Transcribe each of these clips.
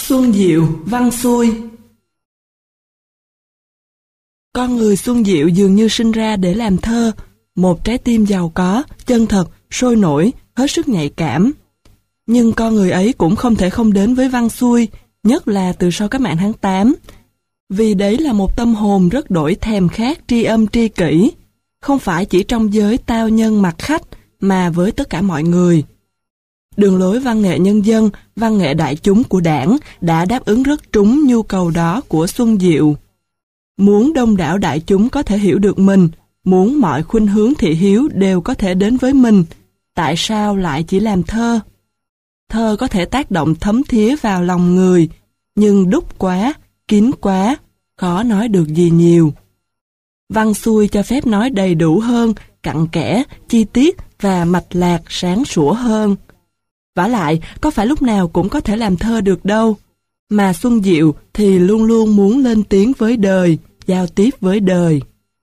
Xuân Diệu, văn xuôi. Con người Xuân Diệu dường như sinh ra để làm thơ, một trái tim giàu có, chân thật, sôi nổi, hết sức nhạy cảm. Nhưng con người ấy cũng không thể không đến với văn xuôi, nhất là từ sau cách mạng tháng 8. Vì đấy là một tâm hồn rất đổi thèm khát tri âm tri kỷ, không phải chỉ trong giới tao nhân mặc khách, mà với tất cả mọi người. Đường lối văn nghệ nhân dân, văn nghệ đại chúng của Đảng đã đáp ứng rất trúng nhu cầu đó của Xuân Diệu. Muốn đông đảo đại chúng có thể hiểu được mình, muốn mọi khuynh hướng thị hiếu đều có thể đến với mình, tại sao lại chỉ làm thơ? Thơ có thể tác động thấm thía vào lòng người, nhưng đúc quá, kín quá, khó nói được gì nhiều. Văn xuôi cho phép nói đầy đủ hơn, cặn kẽ, chi tiết và mạch lạc sáng sủa hơn. Vả lại, có phải lúc nào cũng có thể làm thơ được đâu, mà Xuân Diệu thì luôn luôn muốn lên tiếng với đời, giao tiếp với đời.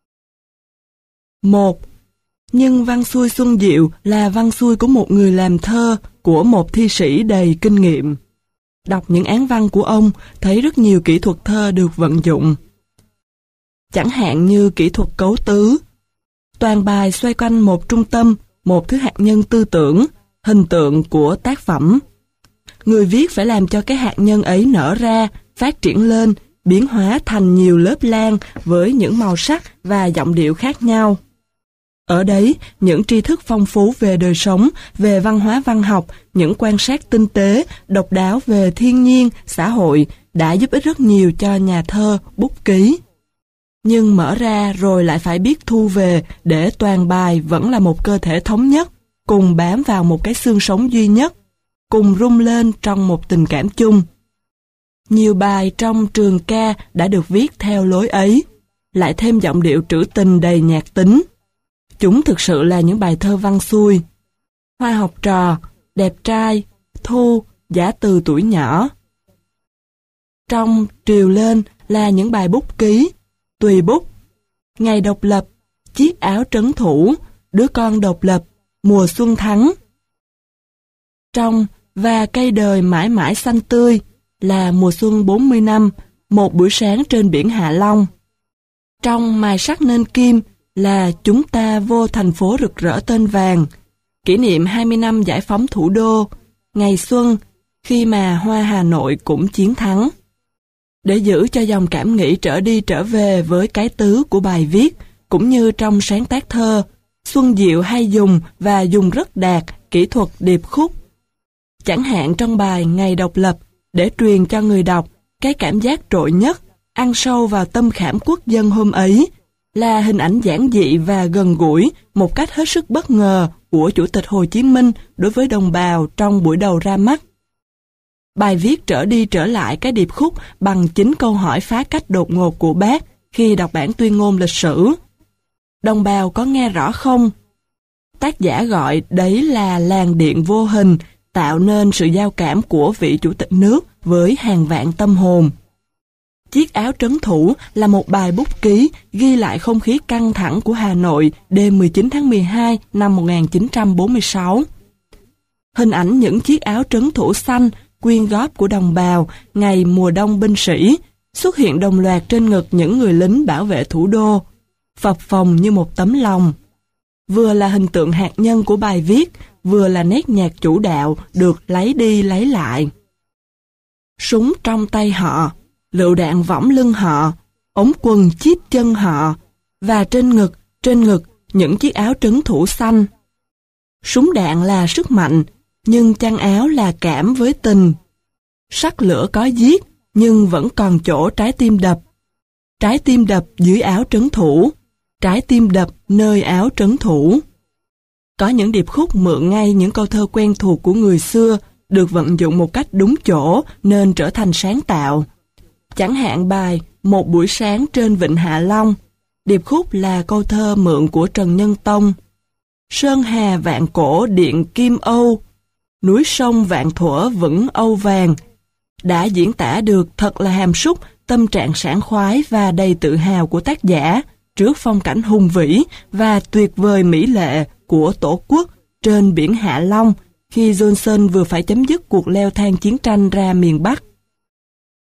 1. Nhưng văn xuôi Xuân Diệu là văn xuôi của một người làm thơ, của một thi sĩ đầy kinh nghiệm. Đọc những án văn của ông, thấy rất nhiều kỹ thuật thơ được vận dụng. Chẳng hạn như kỹ thuật cấu tứ. Toàn bài xoay quanh một trung tâm, một thứ hạt nhân tư tưởng, hình tượng của tác phẩm. Người viết phải làm cho cái hạt nhân ấy nở ra, phát triển lên, biến hóa thành nhiều lớp lan với những màu sắc và giọng điệu khác nhau. Ở đấy, những tri thức phong phú về đời sống, về văn hóa văn học, những quan sát tinh tế, độc đáo về thiên nhiên, xã hội đã giúp ích rất nhiều cho nhà thơ, bút ký. Nhưng mở ra rồi lại phải biết thu về để toàn bài vẫn là một cơ thể thống nhất, cùng bám vào một cái xương sống duy nhất, cùng rung lên trong một tình cảm chung. Nhiều bài trong trường ca đã được viết theo lối ấy, lại thêm giọng điệu trữ tình đầy nhạc tính. Chúng thực sự là những bài thơ văn xuôi. Hoa học trò, đẹp trai, thu, giả từ tuổi nhỏ. Trong triều lên là những bài bút ký, tùy bút, ngày độc lập, chiếc áo trấn thủ, đứa con độc lập, mùa xuân thắng. Trong và cây đời mãi mãi xanh tươi là mùa xuân 40 năm, một buổi sáng trên biển Hạ Long. Trong mài sắc nên kim là chúng ta vô thành phố rực rỡ tên vàng, kỷ niệm 20 năm giải phóng thủ đô, ngày xuân, khi mà hoa Hà Nội cũng chiến thắng. Để giữ cho dòng cảm nghĩ trở đi trở về với cái tứ của bài viết, cũng như trong sáng tác thơ, Xuân Diệu hay dùng và dùng rất đạt kỹ thuật điệp khúc. Chẳng hạn trong bài Ngày độc lập, để truyền cho người đọc cái cảm giác trội nhất, ăn sâu vào tâm khảm quốc dân hôm ấy, là hình ảnh giản dị và gần gũi, một cách hết sức bất ngờ của Chủ tịch Hồ Chí Minh đối với đồng bào trong buổi đầu ra mắt. Bài viết trở đi trở lại cái điệp khúc bằng 9 câu hỏi phá cách đột ngột của Bác khi đọc bản tuyên ngôn lịch sử. Đồng bào có nghe rõ không? Tác giả gọi đấy là làn điện vô hình, tạo nên sự giao cảm của vị Chủ tịch nước với hàng vạn tâm hồn. Chiếc áo trấn thủ là một bài bút ký ghi lại không khí căng thẳng của Hà Nội đêm 19 tháng 12 năm 1946. Hình ảnh những chiếc áo trấn thủ xanh, quyên góp của đồng bào ngày mùa đông binh sĩ, xuất hiện đồng loạt trên ngực những người lính bảo vệ thủ đô, phập phồng như một tấm lòng. Vừa là hình tượng hạt nhân của bài viết, vừa là nét nhạc chủ đạo được lấy đi lấy lại. Súng trong tay họ, lựu đạn võng lưng họ, ống quần chít chân họ, và trên ngực, những chiếc áo trấn thủ xanh. Súng đạn là sức mạnh, nhưng chăn áo là cảm với tình. Sắc lửa có giết, nhưng vẫn còn chỗ trái tim đập. Trái tim đập dưới áo trấn thủ, trái tim đập nơi áo trấn thủ. Có những điệp khúc mượn ngay những câu thơ quen thuộc của người xưa, được vận dụng một cách đúng chỗ nên trở thành sáng tạo. Chẳng hạn bài Một buổi sáng trên vịnh Hạ Long, điệp khúc là câu thơ mượn của Trần Nhân Tông. Sơn hà vạn cổ điện kim Âu, núi sông vạn thuở vững Âu vàng, đã diễn tả được thật là hàm súc tâm trạng sảng khoái và đầy tự hào của tác giả trước phong cảnh hùng vĩ và tuyệt vời mỹ lệ của Tổ quốc trên biển Hạ Long khi Johnson vừa phải chấm dứt cuộc leo thang chiến tranh ra miền Bắc.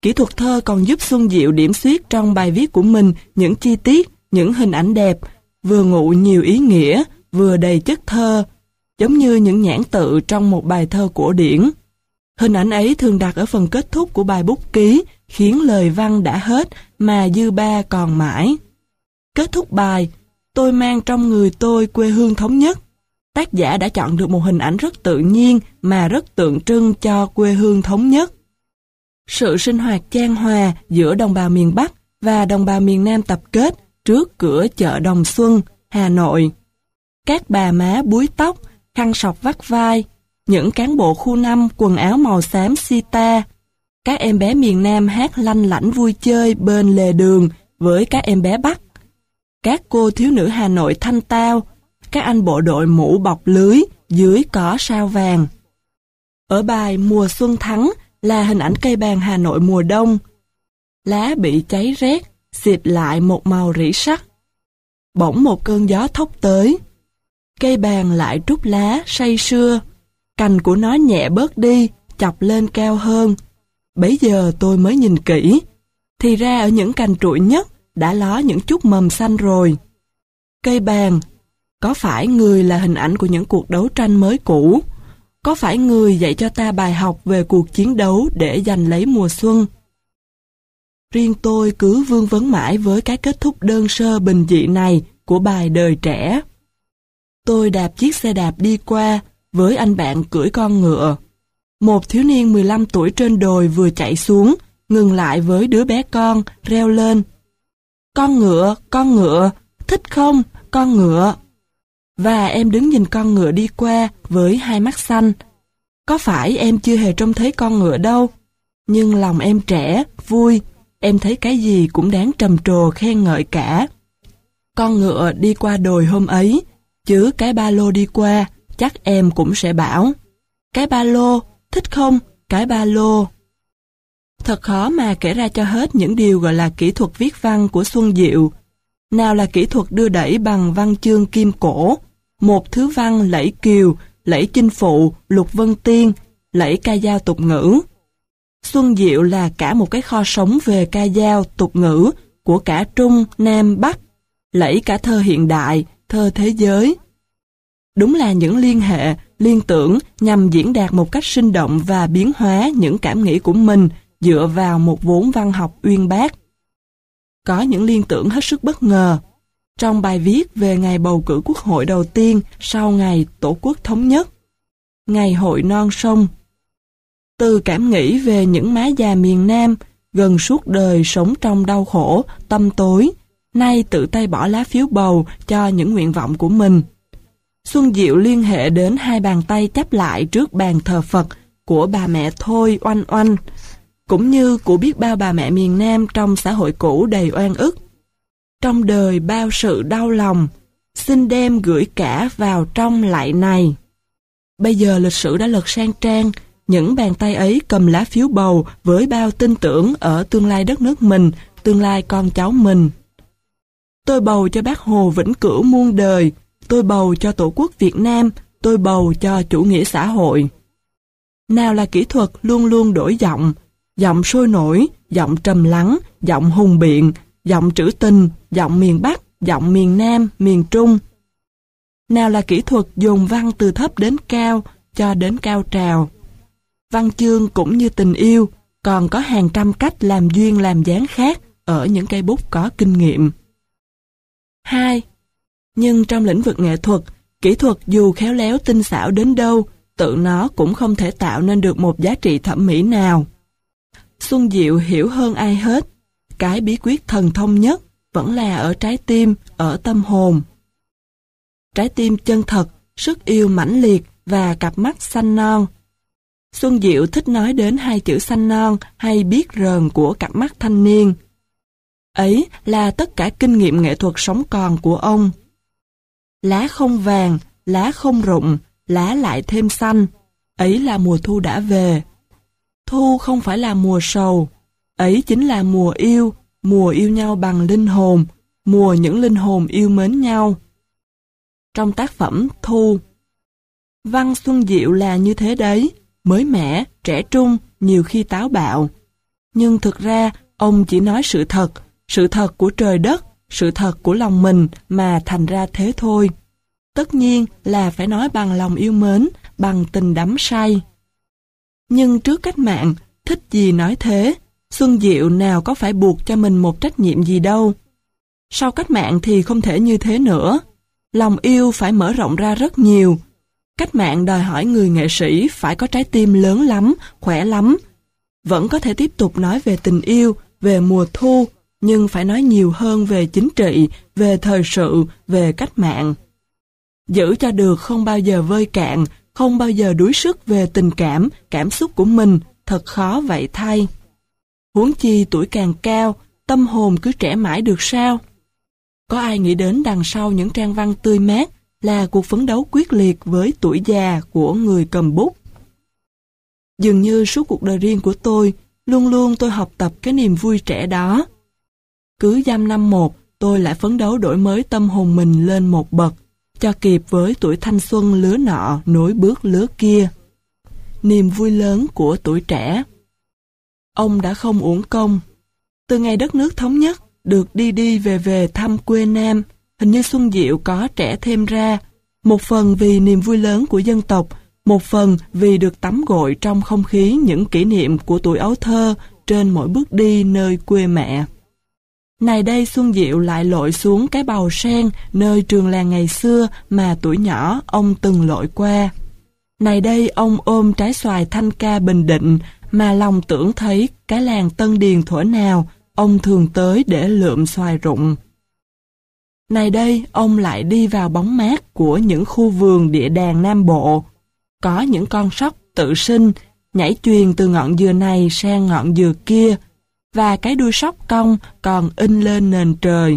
Kỹ thuật thơ còn giúp Xuân Diệu điểm xuyết trong bài viết của mình những chi tiết, những hình ảnh đẹp, vừa ngụ nhiều ý nghĩa, vừa đầy chất thơ, giống như những nhãn tự trong một bài thơ cổ điển. Hình ảnh ấy thường đặt ở phần kết thúc của bài bút ký, khiến lời văn đã hết mà dư ba còn mãi. Kết thúc bài, tôi mang trong người tôi quê hương thống nhất. Tác giả đã chọn được một hình ảnh rất tự nhiên mà rất tượng trưng cho quê hương thống nhất. Sự sinh hoạt chan hòa giữa đồng bào miền Bắc và đồng bào miền Nam tập kết trước cửa chợ Đồng Xuân, Hà Nội. Các bà má búi tóc, khăn sọc vắt vai, những cán bộ khu 5 quần áo màu xám sita. Các em bé miền Nam hát lanh lảnh vui chơi bên lề đường với các em bé Bắc. Các cô thiếu nữ Hà Nội thanh tao, các anh bộ đội mũ bọc lưới dưới cỏ sao vàng. Ở bài Mùa Xuân Thắng là hình ảnh cây bàng Hà Nội mùa đông. Lá bị cháy rét, xịt lại một màu rỉ sắt. Bỗng một cơn gió thốc tới. Cây bàng lại trút lá say sưa. Cành của nó nhẹ bớt đi, chọc lên cao hơn. Bấy giờ tôi mới nhìn kỹ. Thì ra ở những cành trụi nhất đã ló những chút mầm xanh rồi. Cây bàng, có phải người là hình ảnh của những cuộc đấu tranh mới cũ? Có phải người dạy cho ta bài học về cuộc chiến đấu để giành lấy mùa xuân? Riêng tôi cứ vương vấn mãi với cái kết thúc đơn sơ bình dị này của bài Đời Trẻ. Tôi đạp chiếc xe đạp đi qua với anh bạn cưỡi con ngựa. Một thiếu niên 15 tuổi trên đồi vừa chạy xuống, ngừng lại với đứa bé con, reo lên. Con ngựa, thích không, con ngựa. Và em đứng nhìn con ngựa đi qua với hai mắt xanh. Có phải em chưa hề trông thấy con ngựa đâu, nhưng lòng em trẻ, vui, em thấy cái gì cũng đáng trầm trồ khen ngợi cả. Con ngựa đi qua đồi hôm ấy, chứ cái ba lô đi qua, chắc em cũng sẽ bảo. Cái ba lô, thích không, cái ba lô. Thật khó mà kể ra cho hết những điều gọi là kỹ thuật viết văn của Xuân Diệu. Nào là kỹ thuật đưa đẩy bằng văn chương kim cổ, một thứ văn lẫy kiều, lẫy chinh phụ, lục vân tiên, lẫy ca dao tục ngữ. Xuân Diệu là cả một cái kho sống về ca dao tục ngữ của cả Trung, Nam, Bắc, lẫy cả thơ hiện đại, thơ thế giới. Đúng là những liên hệ, liên tưởng nhằm diễn đạt một cách sinh động và biến hóa những cảm nghĩ của mình dựa vào một vốn văn học uyên bác. Có những liên tưởng hết sức bất ngờ. Trong bài viết về ngày bầu cử quốc hội đầu tiên sau ngày Tổ quốc thống nhất, ngày hội non sông, từ cảm nghĩ về những má già miền Nam gần suốt đời sống trong đau khổ, tâm tối, nay tự tay bỏ lá phiếu bầu cho những nguyện vọng của mình. Xuân Diệu liên hệ đến hai bàn tay chắp lại trước bàn thờ Phật của bà mẹ Thôi Oanh Oanh, cũng như của biết bao bà mẹ miền Nam trong xã hội cũ đầy oan ức. Trong đời bao sự đau lòng, xin đem gửi cả vào trong lạy này. Bây giờ lịch sử đã lật sang trang, những bàn tay ấy cầm lá phiếu bầu với bao tin tưởng ở tương lai đất nước mình, tương lai con cháu mình. Tôi bầu cho Bác Hồ vĩnh cửu muôn đời, tôi bầu cho Tổ quốc Việt Nam, tôi bầu cho chủ nghĩa xã hội. Nào là kỹ thuật luôn luôn đổi giọng, giọng sôi nổi, giọng trầm lắng, giọng hùng biện, giọng trữ tình, giọng miền Bắc, giọng miền Nam, miền Trung. Nào là kỹ thuật dồn văn từ thấp đến cao cho đến cao trào. Văn chương cũng như tình yêu, còn có hàng trăm cách làm duyên làm dáng khác ở những cây bút có kinh nghiệm. 2. Nhưng trong lĩnh vực nghệ thuật, kỹ thuật dù khéo léo tinh xảo đến đâu, tự nó cũng không thể tạo nên được một giá trị thẩm mỹ nào. Xuân Diệu hiểu hơn ai hết, cái bí quyết thần thông nhất vẫn là ở trái tim, ở tâm hồn. Trái tim chân thật, sức yêu mãnh liệt và cặp mắt xanh non. Xuân Diệu thích nói đến hai chữ xanh non hay biết rờn của cặp mắt thanh niên. Ấy là tất cả kinh nghiệm nghệ thuật sống còn của ông. Lá không vàng, lá không rụng, lá lại thêm xanh. Ấy là mùa thu đã về. Thu không phải là mùa sầu. Ấy chính là mùa yêu nhau bằng linh hồn, mùa những linh hồn yêu mến nhau. Trong tác phẩm Thu, văn Xuân Diệu là như thế đấy, mới mẻ, trẻ trung, nhiều khi táo bạo. Nhưng thực ra, ông chỉ nói sự thật của trời đất, sự thật của lòng mình mà thành ra thế thôi. Tất nhiên là phải nói bằng lòng yêu mến, bằng tình đắm say. Nhưng trước cách mạng, thích gì nói thế, Xuân Diệu nào có phải buộc cho mình một trách nhiệm gì đâu. Sau cách mạng thì không thể như thế nữa. Lòng yêu phải mở rộng ra rất nhiều. Cách mạng đòi hỏi người nghệ sĩ phải có trái tim lớn lắm, khỏe lắm. Vẫn có thể tiếp tục nói về tình yêu, về mùa thu, nhưng phải nói nhiều hơn về chính trị, về thời sự, về cách mạng. Giữ cho được không bao giờ vơi cạn, không bao giờ đuối sức về tình cảm, cảm xúc của mình, thật khó vậy thay. Huống chi tuổi càng cao, tâm hồn cứ trẻ mãi được sao? Có ai nghĩ đến đằng sau những trang văn tươi mát là cuộc phấn đấu quyết liệt với tuổi già của người cầm bút? Dường như suốt cuộc đời riêng của tôi, luôn luôn tôi học tập cái niềm vui trẻ đó. Cứ dăm năm một, tôi lại phấn đấu đổi mới tâm hồn mình lên một bậc, cho kịp với tuổi thanh xuân lứa nọ nối bước lứa kia. Niềm vui lớn của tuổi trẻ. Ông đã không uổng công. Từ ngày đất nước thống nhất, được đi đi về về thăm quê Nam, hình như Xuân Diệu có trẻ thêm ra, một phần vì niềm vui lớn của dân tộc, một phần vì được tắm gội trong không khí những kỷ niệm của tuổi ấu thơ trên mỗi bước đi nơi quê mẹ. Này đây Xuân Diệu lại lội xuống cái bầu sen nơi trường làng ngày xưa mà tuổi nhỏ ông từng lội qua. Này đây ông ôm trái xoài Thanh Ca Bình Định mà lòng tưởng thấy cái làng Tân Điền thuở nào ông thường tới để lượm xoài rụng. Này đây ông lại đi vào bóng mát của những khu vườn địa đàng Nam Bộ. Có những con sóc tự sinh nhảy chuyền từ ngọn dừa này sang ngọn dừa kia, và cái đuôi sóc cong còn in lên nền trời.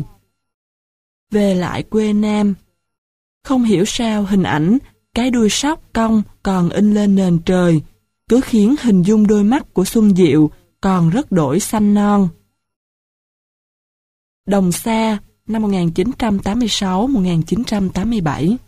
Về lại quê Nam, không hiểu sao hình ảnh cái đuôi sóc cong còn in lên nền trời cứ khiến hình dung đôi mắt của Xuân Diệu còn rất đổi xanh non. Đồng Sa năm 1986-1987.